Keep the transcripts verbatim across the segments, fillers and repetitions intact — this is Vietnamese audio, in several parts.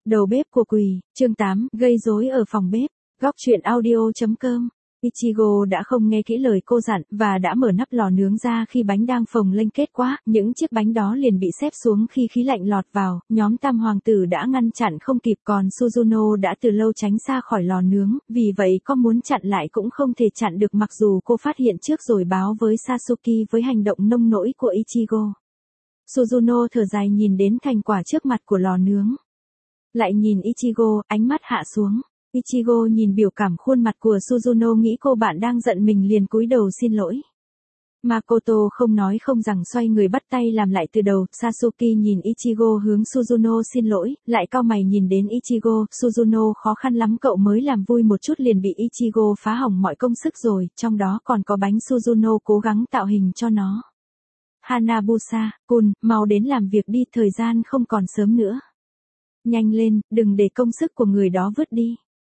Đầu bếp của quỷ, chương tám, gây rối ở phòng bếp. Góc truyện audio chấm com. Ichigo đã không nghe kỹ lời cô dặn, và đã mở nắp lò nướng ra khi bánh đang phồng lênh kết quá, những chiếc bánh đó liền bị xếp xuống khi khí lạnh lọt vào, nhóm tam hoàng tử đã ngăn chặn không kịp, còn Suzuno đã từ lâu tránh xa khỏi lò nướng, vì vậy có muốn chặn lại cũng không thể chặn được mặc dù cô phát hiện trước rồi báo với Sasuke với hành động nông nỗi của Ichigo. Suzuno thở dài nhìn đến thành quả trước mặt của lò nướng. Lại nhìn Ichigo, ánh mắt hạ xuống. Ichigo nhìn biểu cảm khuôn mặt của Suzuno nghĩ cô bạn đang giận mình liền cúi đầu xin lỗi. Makoto không nói không rằng xoay người bắt tay làm lại từ đầu. Sasuke nhìn Ichigo hướng Suzuno xin lỗi, lại cau mày nhìn đến Ichigo. Suzuno khó khăn lắm cậu mới làm vui một chút liền bị Ichigo phá hỏng mọi công sức rồi, trong đó còn có bánh Suzuno cố gắng tạo hình cho nó. Hanabusa-kun, mau đến làm việc đi, thời gian không còn sớm nữa. Nhanh lên, đừng để công sức của người đó vứt đi.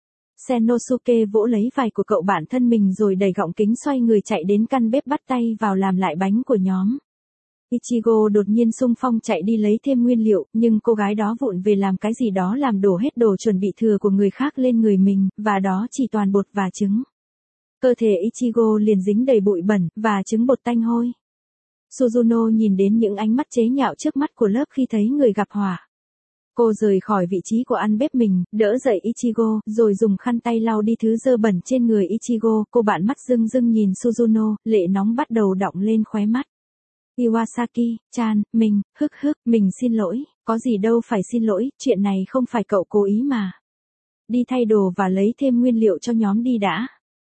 Senosuke vỗ lấy vai của cậu bạn thân mình rồi đẩy gọng kính xoay người chạy đến căn bếp bắt tay vào làm lại bánh của nhóm. Ichigo đột nhiên xung phong chạy đi lấy thêm nguyên liệu, nhưng cô gái đó vụng về làm cái gì đó làm đổ hết đồ chuẩn bị thừa của người khác lên người mình, và đó chỉ toàn bột và trứng. Cơ thể Ichigo liền dính đầy bụi bẩn, và trứng bột tanh hôi. Suzuno nhìn đến những ánh mắt chế nhạo trước mắt của lớp khi thấy người gặp họa. Cô rời khỏi vị trí của ăn bếp mình, đỡ dậy Ichigo, rồi dùng khăn tay lau đi thứ dơ bẩn trên người Ichigo. Cô bạn mắt rưng rưng nhìn Suzuno, lệ nóng bắt đầu đọng lên khóe mắt. Iwasaki-chan, mình, hức hức, mình xin lỗi, có gì đâu phải xin lỗi, chuyện này không phải cậu cố ý mà. Đi thay đồ và lấy thêm nguyên liệu cho nhóm đi đã.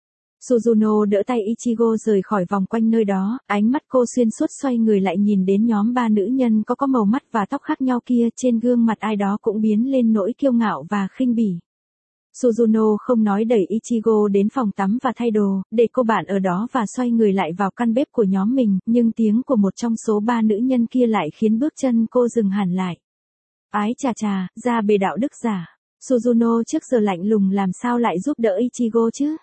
Suzuno đỡ tay Ichigo rời khỏi vòng quanh nơi đó, ánh mắt cô xuyên suốt xoay người lại nhìn đến nhóm ba nữ nhân có có màu mắt và tóc khác nhau kia, trên gương mặt ai đó cũng biến lên nỗi kiêu ngạo và khinh bỉ. Suzuno không nói đẩy Ichigo đến phòng tắm và thay đồ, để cô bạn ở đó và xoay người lại vào căn bếp của nhóm mình, nhưng tiếng của một trong số ba nữ nhân kia lại khiến bước chân cô dừng hẳn lại. Ái chà chà, ra bề đạo đức giả. Suzuno trước giờ lạnh lùng làm sao lại giúp đỡ Ichigo chứ?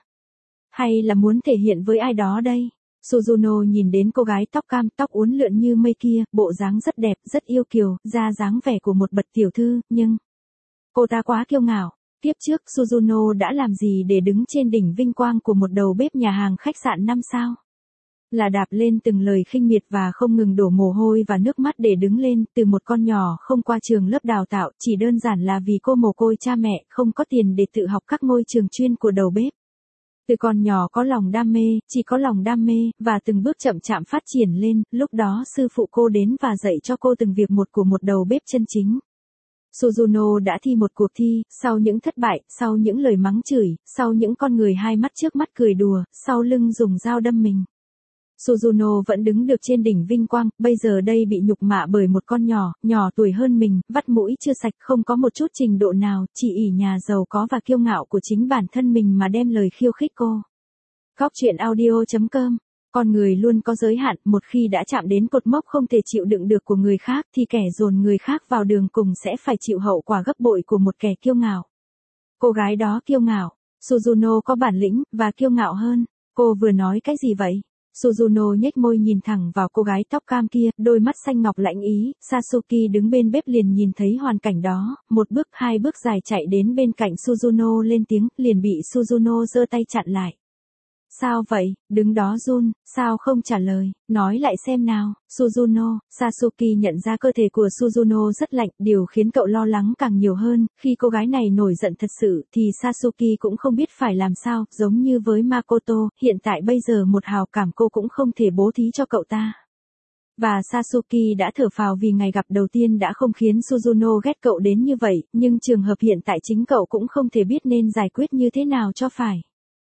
Hay là muốn thể hiện với ai đó đây? Suzuno nhìn đến cô gái tóc cam, tóc uốn lượn như mây kia, bộ dáng rất đẹp, rất yêu kiều, ra dáng vẻ của một bậc tiểu thư, nhưng cô ta quá kiêu ngạo. Tiếp trước Suzuno đã làm gì để đứng trên đỉnh vinh quang của một đầu bếp nhà hàng khách sạn năm sao? Là đạp lên từng lời khinh miệt và không ngừng đổ mồ hôi và nước mắt để đứng lên, từ một con nhỏ không qua trường lớp đào tạo, chỉ đơn giản là vì cô mồ côi cha mẹ, không có tiền để tự học các ngôi trường chuyên của đầu bếp. Từ còn nhỏ có lòng đam mê, chỉ có lòng đam mê, và từng bước chậm chạp phát triển lên, lúc đó sư phụ cô đến và dạy cho cô từng việc một của một đầu bếp chân chính. Suzuno đã thi một cuộc thi, sau những thất bại, sau những lời mắng chửi, sau những con người hai mắt trước mắt cười đùa, sau lưng dùng dao đâm mình. Suzuno vẫn đứng được trên đỉnh vinh quang, bây giờ đây bị nhục mạ bởi một con nhỏ, nhỏ tuổi hơn mình, vắt mũi chưa sạch, không có một chút trình độ nào, chỉ ỷ nhà giàu có và kiêu ngạo của chính bản thân mình mà đem lời khiêu khích cô. Góc truyện audio chấm com. Con người luôn có giới hạn, một khi đã chạm đến cột mốc không thể chịu đựng được của người khác thì kẻ dồn người khác vào đường cùng sẽ phải chịu hậu quả gấp bội của một kẻ kiêu ngạo. Cô gái đó kiêu ngạo, Suzuno có bản lĩnh, và kiêu ngạo hơn. Cô vừa nói cái gì vậy? Suzuno nhếch môi nhìn thẳng vào cô gái tóc cam kia, đôi mắt xanh ngọc lãnh ý. Sasuke đứng bên bếp liền nhìn thấy hoàn cảnh đó, một bước hai bước dài chạy đến bên cạnh Suzuno lên tiếng, liền bị Suzuno giơ tay chặn lại. Sao vậy, đứng đó run, sao không trả lời, nói lại xem nào, Suzuno. Sasuke nhận ra cơ thể của Suzuno rất lạnh, điều khiến cậu lo lắng càng nhiều hơn, khi cô gái này nổi giận thật sự, thì Sasuke cũng không biết phải làm sao, giống như với Makoto, hiện tại bây giờ một hào cảm cô cũng không thể bố thí cho cậu ta. Và Sasuke đã thở phào vì ngày gặp đầu tiên đã không khiến Suzuno ghét cậu đến như vậy, nhưng trường hợp hiện tại chính cậu cũng không thể biết nên giải quyết như thế nào cho phải.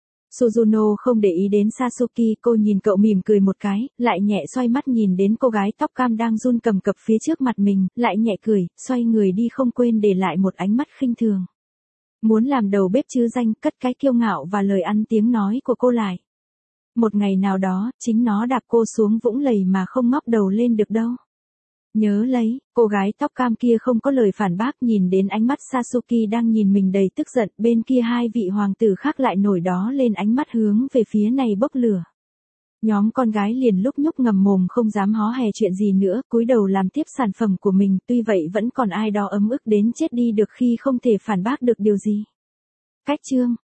Suzuno không để ý đến Sasuke, cô nhìn cậu mỉm cười một cái, lại nhẹ xoay mắt nhìn đến cô gái tóc cam đang run cầm cập phía trước mặt mình, lại nhẹ cười, xoay người đi không quên để lại một ánh mắt khinh thường. Muốn làm đầu bếp chứ danh, cất cái kiêu ngạo và lời ăn tiếng nói của cô lại. Một ngày nào đó, chính nó đạp cô xuống vũng lầy mà không ngóc đầu lên được đâu. Nhớ lấy, cô gái tóc cam kia không có lời phản bác nhìn đến ánh mắt Sasuke đang nhìn mình đầy tức giận, bên kia hai vị hoàng tử khác lại nổi đó lên ánh mắt hướng về phía này bốc lửa. Nhóm con gái liền lúc nhúc ngậm mồm không dám hó hè chuyện gì nữa, cúi đầu làm tiếp sản phẩm của mình, tuy vậy vẫn còn ai đó ấm ức đến chết đi được khi không thể phản bác được điều gì. Cách chương